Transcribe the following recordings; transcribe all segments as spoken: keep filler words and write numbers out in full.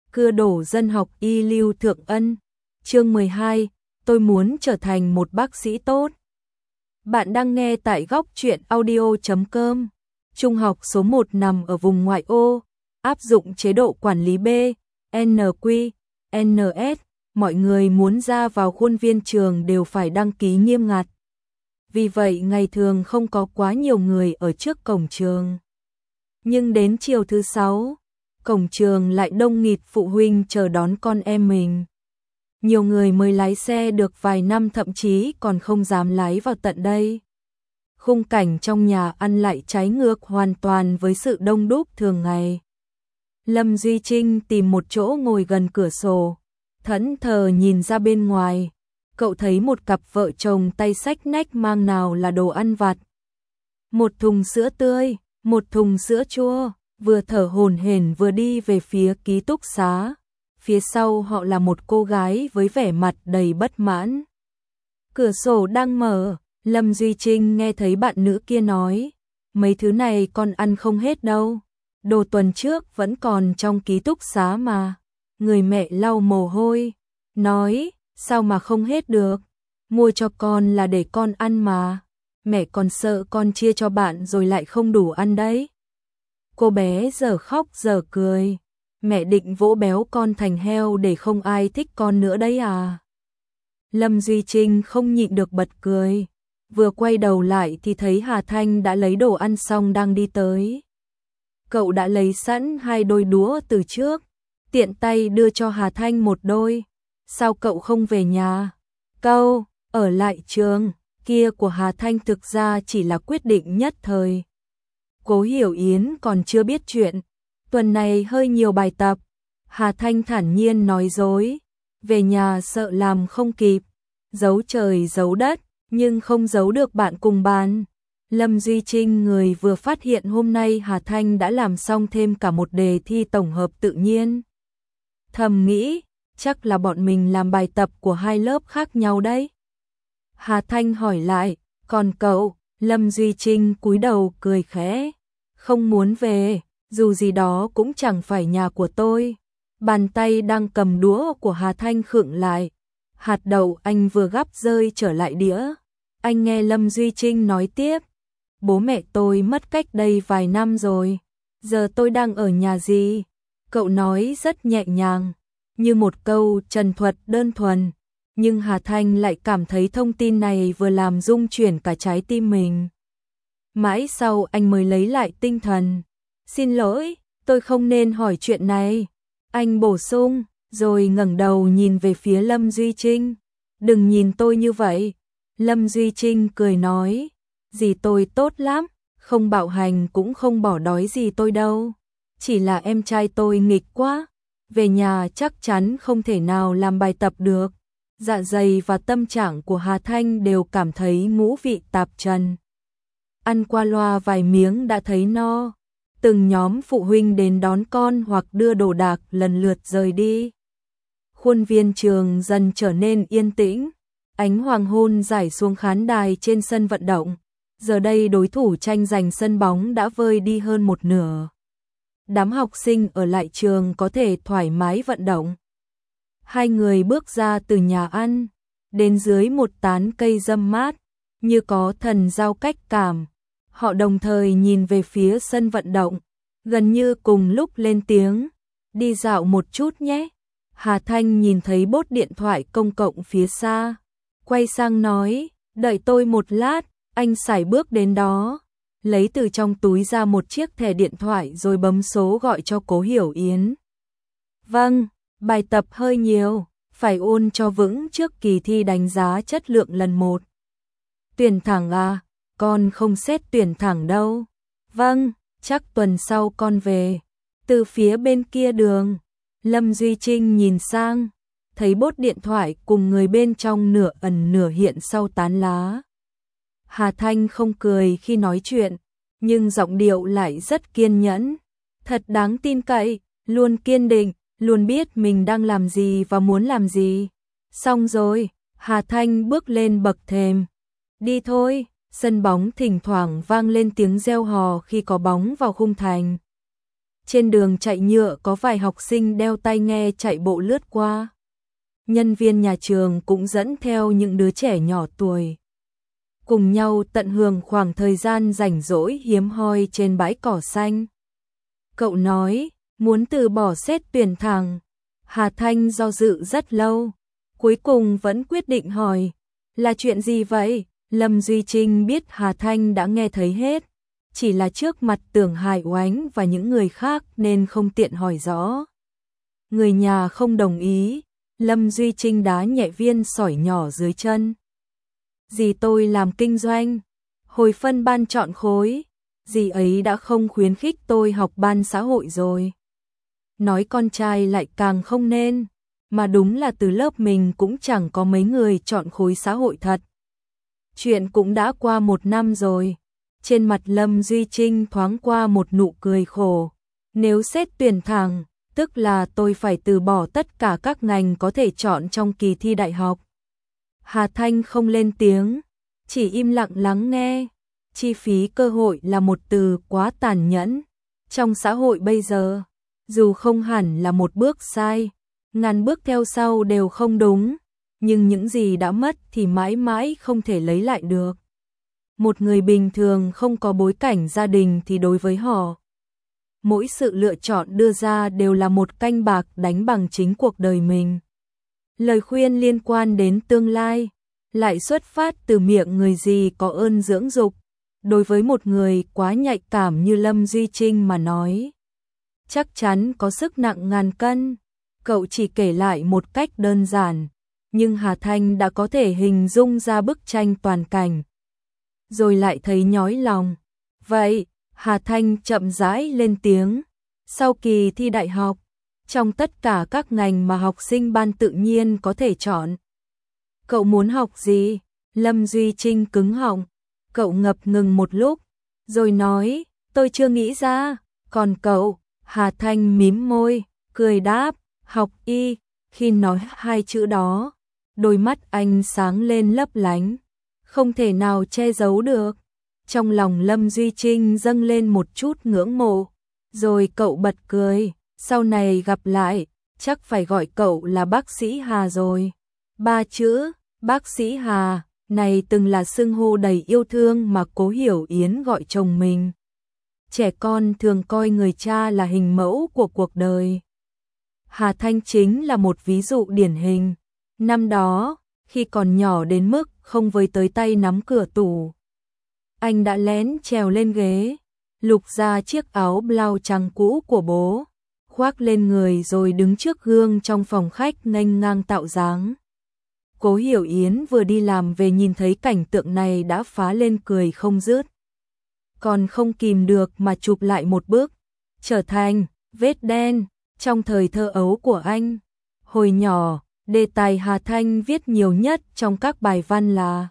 cưa đổ dân học y Lưu Thượng Ân. Chương mười hai, tôi muốn trở thành một bác sĩ tốt. Bạn đang nghe tại góc truyện audio chấm com. Trung học số một nằm ở vùng ngoại ô, áp dụng chế độ quản lý B, N Q, N S, mọi người muốn ra vào khuôn viên trường đều phải đăng ký nghiêm ngặt. Vì vậy ngày thường không có quá nhiều người ở trước cổng trường. Nhưng đến chiều thứ sáu, cổng trường lại đông nghịt phụ huynh chờ đón con em mình. Nhiều người mới lái xe được vài năm thậm chí còn không dám lái vào tận đây. Khung cảnh trong nhà ăn lại trái ngược hoàn toàn với sự đông đúc thường ngày. Lâm Duy Trinh tìm một chỗ ngồi gần cửa sổ, thẫn thờ nhìn ra bên ngoài. Cậu thấy một cặp vợ chồng tay xách nách mang nào là đồ ăn vặt. Một thùng sữa tươi, một thùng sữa chua, vừa thở hổn hển vừa đi về phía ký túc xá. Phía sau họ là một cô gái với vẻ mặt đầy bất mãn. Cửa sổ đang mở, Lâm Duy Trinh nghe thấy bạn nữ kia nói, mấy thứ này con ăn không hết đâu. Đồ tuần trước vẫn còn trong ký túc xá mà. Người mẹ lau mồ hôi, nói, sao mà không hết được, mua cho con là để con ăn mà. Mẹ còn sợ con chia cho bạn rồi lại không đủ ăn đấy. Cô bé giờ khóc giờ cười. Mẹ định vỗ béo con thành heo để không ai thích con nữa đấy à. Lâm Duy Trinh không nhịn được bật cười. Vừa quay đầu lại thì thấy Hà Thanh đã lấy đồ ăn xong đang đi tới. Cậu đã lấy sẵn hai đôi đũa từ trước, tiện tay đưa cho Hà Thanh một đôi. Sao cậu không về nhà? Câu, ở lại trường, kia của Hà Thanh thực ra chỉ là quyết định nhất thời. Cố Hiểu Yến còn chưa biết chuyện, tuần này hơi nhiều bài tập. Hà Thanh thản nhiên nói dối, về nhà sợ làm không kịp, giấu trời giấu đất, nhưng không giấu được bạn cùng bàn. Lâm Duy Trinh người vừa phát hiện hôm nay Hà Thanh đã làm xong thêm cả một đề thi tổng hợp tự nhiên. Thầm nghĩ, chắc là bọn mình làm bài tập của hai lớp khác nhau đấy. Hà Thanh hỏi lại, còn cậu? Lâm Duy Trinh cúi đầu cười khẽ, không muốn về, dù gì đó cũng chẳng phải nhà của tôi. Bàn tay đang cầm đũa của Hà Thanh khựng lại, hạt đậu anh vừa gắp rơi trở lại đĩa. Anh nghe Lâm Duy Trinh nói tiếp, bố mẹ tôi mất cách đây vài năm rồi, giờ tôi đang ở nhà gì? Cậu nói rất nhẹ nhàng, như một câu trần thuật đơn thuần, nhưng Hà Thanh lại cảm thấy thông tin này vừa làm rung chuyển cả trái tim mình. Mãi sau anh mới lấy lại tinh thần. Xin lỗi, tôi không nên hỏi chuyện này. Anh bổ sung, rồi ngẩng đầu nhìn về phía Lâm Duy Trinh. Đừng nhìn tôi như vậy. Lâm Duy Trinh cười nói, dì tôi tốt lắm, không bạo hành cũng không bỏ đói gì tôi đâu. Chỉ là em trai tôi nghịch quá, về nhà chắc chắn không thể nào làm bài tập được. Dạ dày và tâm trạng của Hà Thanh đều cảm thấy ngũ vị tạp trần. Ăn qua loa vài miếng đã thấy no. Từng nhóm phụ huynh đến đón con hoặc đưa đồ đạc lần lượt rời đi. Khuôn viên trường dần trở nên yên tĩnh. Ánh hoàng hôn rải xuống khán đài trên sân vận động. Giờ đây đối thủ tranh giành sân bóng đã vơi đi hơn một nửa. Đám học sinh ở lại trường có thể thoải mái vận động. Hai người bước ra từ nhà ăn, đến dưới một tán cây râm mát, như có thần giao cách cảm. Họ đồng thời nhìn về phía sân vận động, gần như cùng lúc lên tiếng, đi dạo một chút nhé. Hà Thanh nhìn thấy bốt điện thoại công cộng phía xa, quay sang nói, đợi tôi một lát. Anh sải bước đến đó, lấy từ trong túi ra một chiếc thẻ điện thoại rồi bấm số gọi cho Cố Hiểu Yến. Vâng, bài tập hơi nhiều, phải ôn cho vững trước kỳ thi đánh giá chất lượng lần một. Tuyển thẳng à? Con không xét tuyển thẳng đâu. Vâng, chắc tuần sau con về. Từ phía bên kia đường, Lâm Duy Trinh nhìn sang, thấy bốt điện thoại cùng người bên trong nửa ẩn nửa hiện sau tán lá. Hà Thanh không cười khi nói chuyện, nhưng giọng điệu lại rất kiên nhẫn. Thật đáng tin cậy, luôn kiên định, luôn biết mình đang làm gì và muốn làm gì. Xong rồi, Hà Thanh bước lên bậc thềm. Đi thôi. Sân bóng thỉnh thoảng vang lên tiếng reo hò khi có bóng vào khung thành. Trên đường chạy nhựa có vài học sinh đeo tai nghe chạy bộ lướt qua. Nhân viên nhà trường cũng dẫn theo những đứa trẻ nhỏ tuổi. Cùng nhau tận hưởng khoảng thời gian rảnh rỗi hiếm hoi trên bãi cỏ xanh. Cậu nói, muốn từ bỏ xét tuyển thẳng. Hà Thanh do dự rất lâu, cuối cùng vẫn quyết định hỏi, là chuyện gì vậy? Lâm Duy Trinh biết Hà Thanh đã nghe thấy hết, chỉ là trước mặt Tưởng Hải Oánh và những người khác nên không tiện hỏi rõ. Người nhà không đồng ý, Lâm Duy Trinh đá nhẹ viên sỏi nhỏ dưới chân. Dì tôi làm kinh doanh, hồi phân ban chọn khối, dì ấy đã không khuyến khích tôi học ban xã hội rồi. Nói con trai lại càng không nên, mà đúng là từ lớp mình cũng chẳng có mấy người chọn khối xã hội thật. Chuyện cũng đã qua một năm rồi, trên mặt Lâm Duy Trinh thoáng qua một nụ cười khổ. Nếu xét tuyển thẳng, tức là tôi phải từ bỏ tất cả các ngành có thể chọn trong kỳ thi đại học. Hà Thanh không lên tiếng, chỉ im lặng lắng nghe. Chi phí cơ hội là một từ quá tàn nhẫn. Trong xã hội bây giờ, dù không hẳn là một bước sai, ngàn bước theo sau đều không đúng, nhưng những gì đã mất thì mãi mãi không thể lấy lại được. Một người bình thường không có bối cảnh gia đình thì đối với họ, mỗi sự lựa chọn đưa ra đều là một canh bạc đánh bằng chính cuộc đời mình. Lời khuyên liên quan đến tương lai, lại xuất phát từ miệng người gì có ơn dưỡng dục. Đối với một người quá nhạy cảm như Lâm Duy Trinh mà nói, chắc chắn có sức nặng ngàn cân. Cậu chỉ kể lại một cách đơn giản, nhưng Hà Thanh đã có thể hình dung ra bức tranh toàn cảnh. Rồi lại thấy nhói lòng. Vậy, Hà Thanh chậm rãi lên tiếng. Sau kỳ thi đại học, trong tất cả các ngành mà học sinh ban tự nhiên có thể chọn, cậu muốn học gì? Lâm Duy Trinh cứng họng. Cậu ngập ngừng một lúc, rồi nói, tôi chưa nghĩ ra. Còn cậu? Hà Thanh mím môi, cười đáp, học y. Khi nói hai chữ đó, đôi mắt anh sáng lên lấp lánh, không thể nào che giấu được. Trong lòng Lâm Duy Trinh dâng lên một chút ngưỡng mộ, rồi cậu bật cười, sau này gặp lại, chắc phải gọi cậu là bác sĩ Hà rồi. Ba chữ, bác sĩ Hà, này từng là xưng hô đầy yêu thương mà Cố Hiểu Yến gọi chồng mình. Trẻ con thường coi người cha là hình mẫu của cuộc đời. Hà Thanh chính là một ví dụ điển hình. Năm đó, khi còn nhỏ đến mức không với tới tay nắm cửa tủ, anh đã lén trèo lên ghế, lục ra chiếc áo blau trắng cũ của bố, khoác lên người rồi đứng trước gương trong phòng khách nghênh ngang tạo dáng. Cố Hiểu Yến vừa đi làm về nhìn thấy cảnh tượng này đã phá lên cười không dứt. Còn không kìm được mà chụp lại một bức, trở thành vết đen trong thời thơ ấu của anh. Hồi nhỏ, đề tài Hà Thanh viết nhiều nhất trong các bài văn là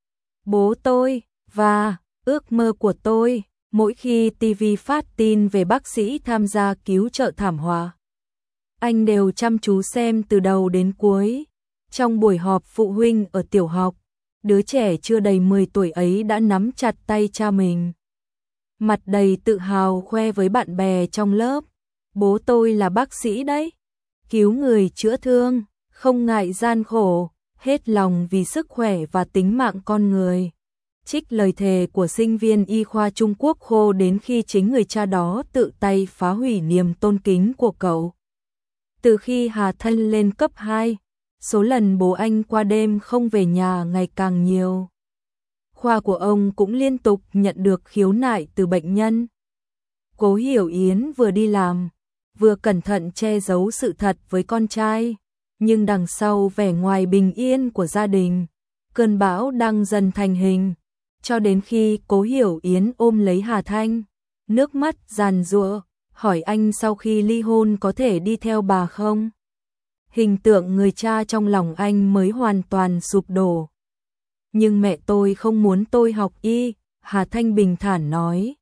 bố tôi và ước mơ của tôi. Mỗi khi ti vi phát tin về bác sĩ tham gia cứu trợ thảm họa, anh đều chăm chú xem từ đầu đến cuối. Trong buổi họp phụ huynh ở tiểu học, đứa trẻ chưa đầy mười tuổi ấy đã nắm chặt tay cha mình, mặt đầy tự hào khoe với bạn bè trong lớp, bố tôi là bác sĩ đấy, cứu người chữa thương, không ngại gian khổ, hết lòng vì sức khỏe và tính mạng con người. Trích lời thề của sinh viên y khoa Trung Quốc khô đến khi chính người cha đó tự tay phá hủy niềm tôn kính của cậu. Từ khi Hà Thanh lên cấp hai, số lần bố anh qua đêm không về nhà ngày càng nhiều. Khoa của ông cũng liên tục nhận được khiếu nại từ bệnh nhân. Cố Hiểu Yến vừa đi làm, vừa cẩn thận che giấu sự thật với con trai, nhưng đằng sau vẻ ngoài bình yên của gia đình, cơn bão đang dần thành hình. Cho đến khi Cố Hiểu Yến ôm lấy Hà Thanh, nước mắt giàn giụa, hỏi anh sau khi ly hôn có thể đi theo bà không? Hình tượng người cha trong lòng anh mới hoàn toàn sụp đổ. Nhưng mẹ tôi không muốn tôi học y, Hà Thanh bình thản nói.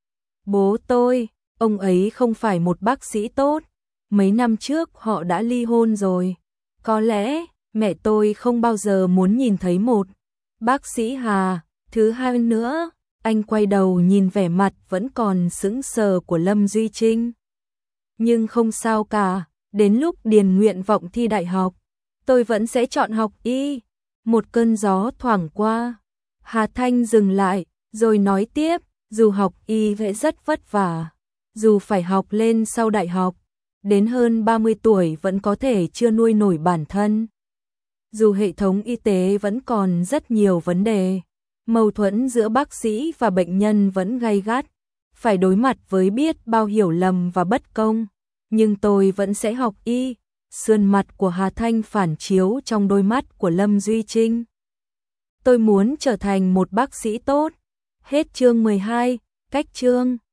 Bố tôi, ông ấy không phải một bác sĩ tốt, mấy năm trước họ đã ly hôn rồi. Có lẽ mẹ tôi không bao giờ muốn nhìn thấy một bác sĩ Hà. Thứ hai nữa, anh quay đầu nhìn vẻ mặt vẫn còn sững sờ của Lâm Duy Trinh. Nhưng không sao cả, đến lúc điền nguyện vọng thi đại học, tôi vẫn sẽ chọn học y. Một cơn gió thoảng qua, Hà Thanh dừng lại, rồi nói tiếp, dù học y vậy rất vất vả, dù phải học lên sau đại học, đến hơn ba mươi tuổi vẫn có thể chưa nuôi nổi bản thân. Dù hệ thống y tế vẫn còn rất nhiều vấn đề, mâu thuẫn giữa bác sĩ và bệnh nhân vẫn gay gắt, phải đối mặt với biết bao hiểu lầm và bất công, nhưng tôi vẫn sẽ học y. Sườn mặt của Hà Thanh phản chiếu trong đôi mắt của Lâm Duy Trinh. Tôi muốn trở thành một bác sĩ tốt. Hết chương mười hai, cách chương